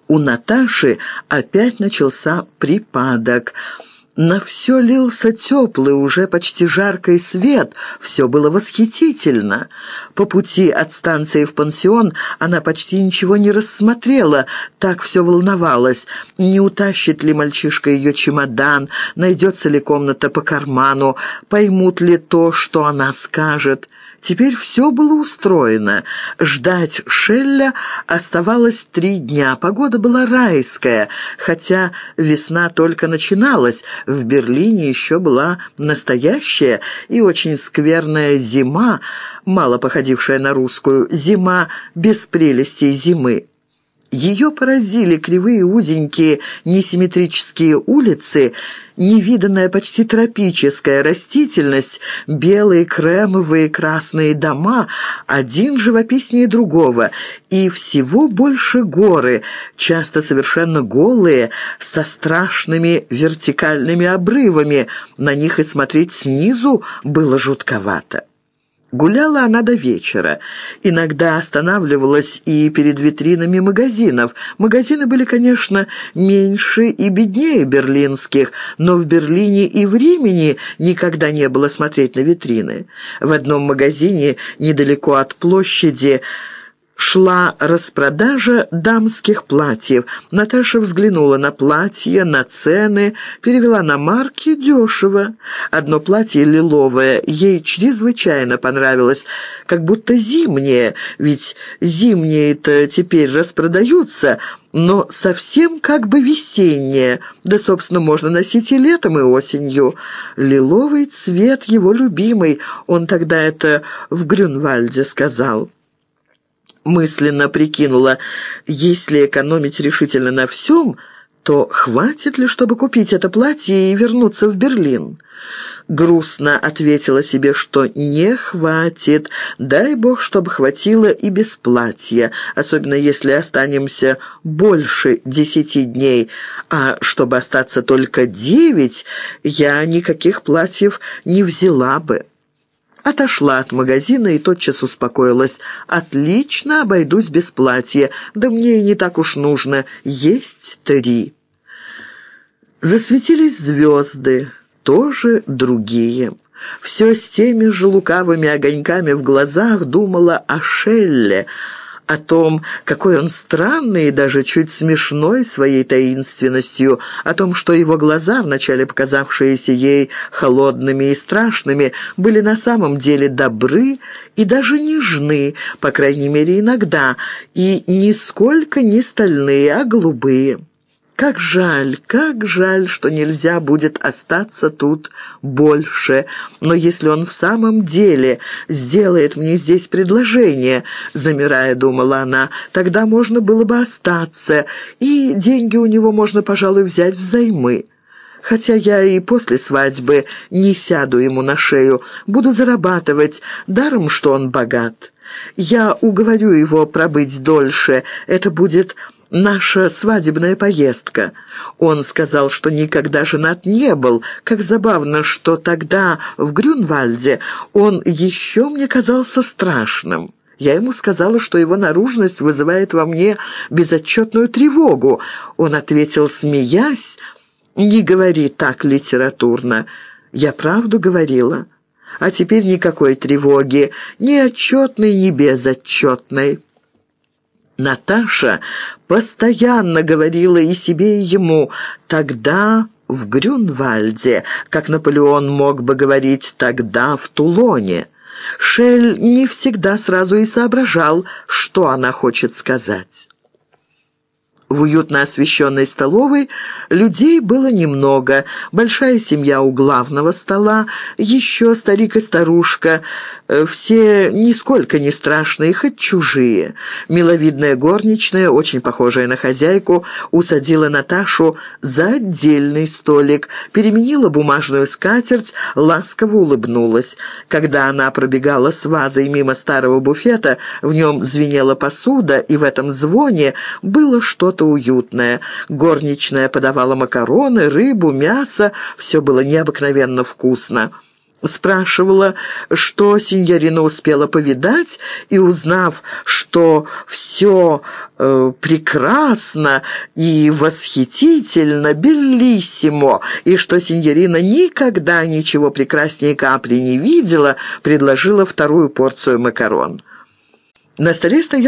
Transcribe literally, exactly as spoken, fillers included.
У Наташи опять начался припадок. На все лился теплый, уже почти жаркий свет, все было восхитительно. По пути от станции в пансион она почти ничего не рассмотрела, так все волновалась. Не утащит ли мальчишка ее чемодан, найдется ли комната по карману, поймут ли то, что она скажет. Теперь все было устроено. Ждать Шелля оставалось три дня. Погода была райская, хотя весна только начиналась. В Берлине еще была настоящая и очень скверная зима, мало походившая на русскую, зима без прелестей зимы. Ее поразили кривые, узенькие, несимметрические улицы, невиданная почти тропическая растительность, белые, кремовые, красные дома, один живописнее другого, и всего больше горы, часто совершенно голые, со страшными вертикальными обрывами. На них и смотреть снизу было жутковато. Гуляла она до вечера. Иногда останавливалась и перед витринами магазинов. Магазины были, конечно, меньше и беднее берлинских, но в Берлине и времени никогда не было смотреть на витрины. В одном магазине недалеко от площади шла распродажа дамских платьев. Наташа взглянула на платья, на цены, перевела на марки дешево. Одно платье лиловое ей чрезвычайно понравилось, как будто зимнее, ведь зимние-то теперь распродаются, но совсем как бы весеннее, да, собственно, можно носить и летом, и осенью. Лиловый цвет его любимый, он тогда это в Грюнвальде сказал. Мысленно прикинула, если экономить решительно на всем, то хватит ли, чтобы купить это платье и вернуться в Берлин? Грустно ответила себе, что не хватит. Дай бог, чтобы хватило и без платья, особенно если останемся больше десяти дней. А чтобы остаться только девять, я никаких платьев не взяла бы. Отошла от магазина и тотчас успокоилась. «Отлично, обойдусь без платья. Да мне и не так уж нужно. Есть три». Засветились звезды, тоже другие. Все с теми же лукавыми огоньками в глазах думала о Шелле, о том, какой он странный и даже чуть смешной своей таинственностью, о том, что его глаза, вначале показавшиеся ей холодными и страшными, были на самом деле добры и даже нежны, по крайней мере иногда, и нисколько не стальные, а голубые. Как жаль, как жаль, что нельзя будет остаться тут больше. Но если он в самом деле сделает мне здесь предложение, замирая, думала она, тогда можно было бы остаться, и деньги у него можно, пожалуй, взять взаймы. Хотя я и после свадьбы не сяду ему на шею, буду зарабатывать, даром, что он богат. Я уговорю его пробыть дольше, это будет наша свадебная поездка. Он сказал, что никогда женат не был. Как забавно, что тогда в Грюнвальде он еще мне казался страшным. Я ему сказала, что его наружность вызывает во мне безотчетную тревогу. Он ответил, смеясь, «Не говори так литературно». Я правду говорила. А теперь никакой тревоги, ни отчетной, ни безотчетной. Наташа постоянно говорила и себе, и ему «тогда в Грюнвальде», как Наполеон мог бы говорить «тогда в Тулоне». Шель не всегда сразу и соображал, что она хочет сказать. В уютно освещенной столовой людей было немного. Большая семья у главного стола, еще старик и старушка, все нисколько не страшные, хоть чужие. Миловидная горничная, очень похожая на хозяйку, усадила Наташу за отдельный столик, переменила бумажную скатерть, ласково улыбнулась. Когда она пробегала с вазой мимо старого буфета, в нем звенела посуда, и в этом звоне было что-то уютное. Горничная подавала макароны, рыбу, мясо. Все было необыкновенно вкусно. спрашивала, что синьорина успела повидать, и, узнав, что все э, прекрасно и восхитительно, беллиссимо, и что синьорина никогда ничего прекраснее Капри не видела, предложила вторую порцию макарон. На столе стоял